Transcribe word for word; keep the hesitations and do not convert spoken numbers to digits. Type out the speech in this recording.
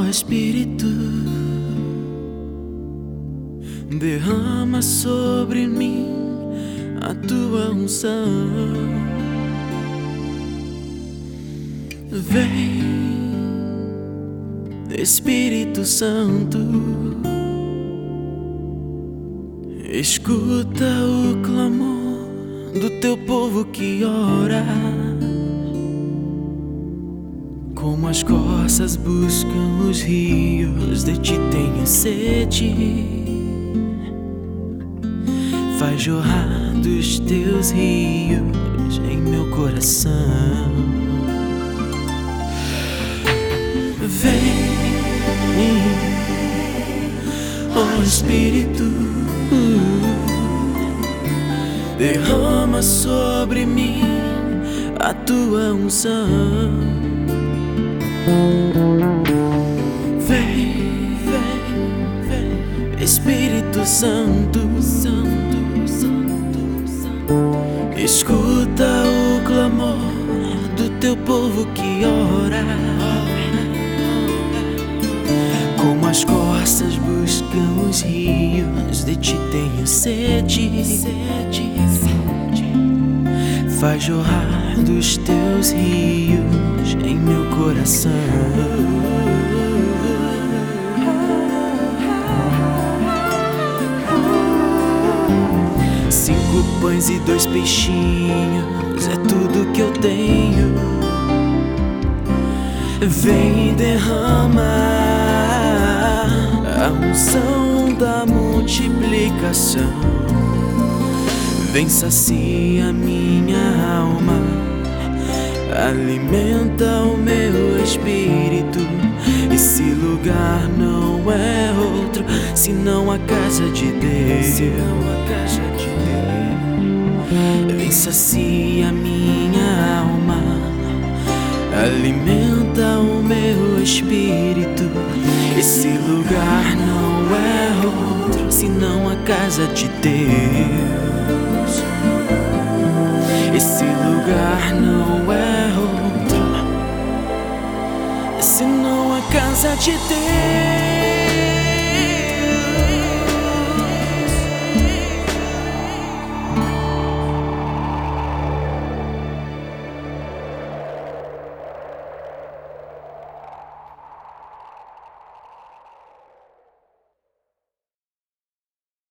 Espírito, derrama sobre mim a tua unção. Vem, Espírito Santo, escuta o clamor do teu povo que ora. Como as corças buscam os rios, de ti tenho sede. Faz jorrar dos teus rios em meu coração. Vem, ó Espírito, derrama sobre mim a tua unção. Vem, vem, vem, Espírito Santo, Santo, Santo, Santo. Escuta o clamor do teu povo que ora. Como as corças buscam os rios, de ti tenho sede. Sede, sede. Faz jorrar dos teus rios em meu coração. Cinco pães e dois peixinhos é tudo que eu tenho. Vem e derrama a unção da multiplicação. Vem, sacia minha alma, alimenta o meu espírito. Esse lugar não é outro senão a casa de Deus. Senão a casa de Deus. Vem, sacia minha alma, alimenta o meu espírito. Esse lugar não é outro senão a casa de Deus. Esse lugar não é outro senão a casa de Deus.